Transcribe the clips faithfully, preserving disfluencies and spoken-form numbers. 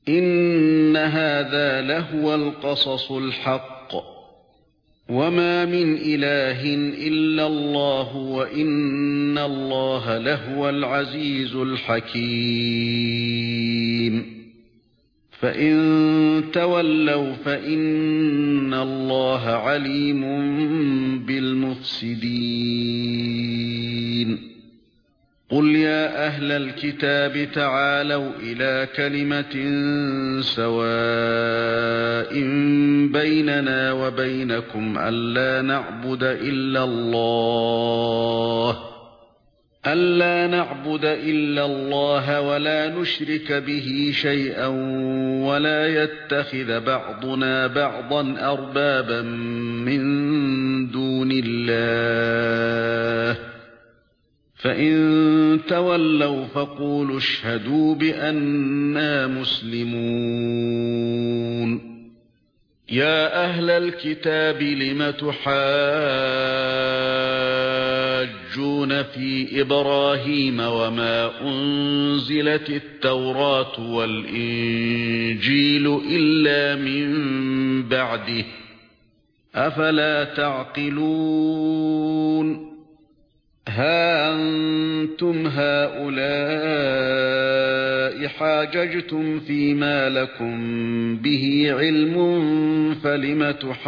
إِنَّ هَذَا لَهُوَ الْقَصَصُ الْحَقُّ وَمَا مِنْ إِلَٰهٍ إِلَّا اللَّهُ وَإِنَّ اللَّهَ لَهُوَ الْعَزِيزُ الْحَكِيمُ فَإِن تَوَلَّوْا فَإِنَّ اللَّهَ عَلِيمٌ بِالْمُفْسِدِينَ قُلْ يَا أَهْلَ الْكِتَابِ تَعَالَوْا إِلَى كَلِمَةٍ سَوَاءٍ بَيْنَنَا وَبَيْنَكُمْ أَلَّا نَعْبُدَ إِلَّا اللَّهَ أَلَّا نَعْبُدَ إِلَّا اللَّهَ وَلَا نُشْرِكَ بِهِ شَيْئًا وَلَا يَتَّخِذَ بَعْضُنَا بَعْضًا أَرْبَابًا مِنْ دُونِ اللَّهِ فَإِن تَوَلَّوْا فَقُولُوا اشْهَدُوا بِأَنَّا مُسْلِمُونَ يَا أَهْلَ الْكِتَابِ لِمَ تُحَاجُّونَ فِي إِبْرَاهِيمَ وَمَا أُنْزِلَتِ التَّوْرَاةُ وَالْإِنْجِيلُ إِلَّا مِنْ بَعْدِهِ أَفَلَا تَعْقِلُونَ ها أنتم هؤلاء حاججتم فيما لكم به علم فلم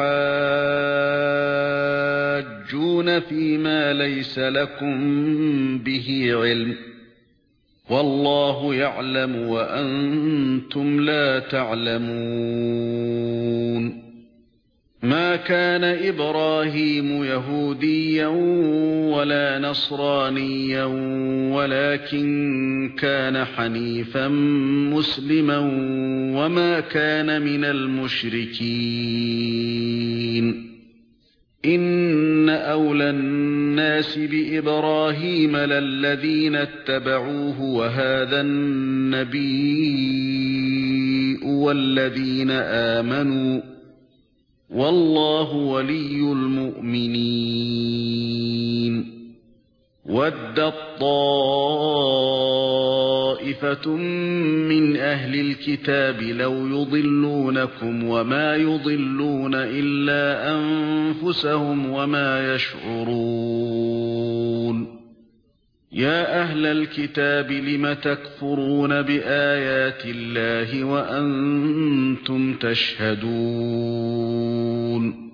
تحاجون فيما ليس لكم به علم والله يعلم وأنتم لا تعلمون ما كان إبراهيم يهوديا ولا نصرانيا ولكن كان حنيفا مسلما وما كان من المشركين إن أولى الناس بإبراهيم للذين اتبعوه وهذا النبي والذين آمنوا والله ولي المؤمنين وَدَّتْ طَائِفَةٌ مِّنْ أَهْلِ الْكِتَابِ لَوْ يُضِلُّونَكُمْ وَمَا يُضِلُّونَ إِلَّا أَنفُسَهُمْ وَمَا يَشْعُرُونَ يَا أَهْلَ الْكِتَابِ لِمَ تَكْفُرُونَ بِآيَاتِ اللَّهِ وَأَنْتُمْ تَشْهَدُونَ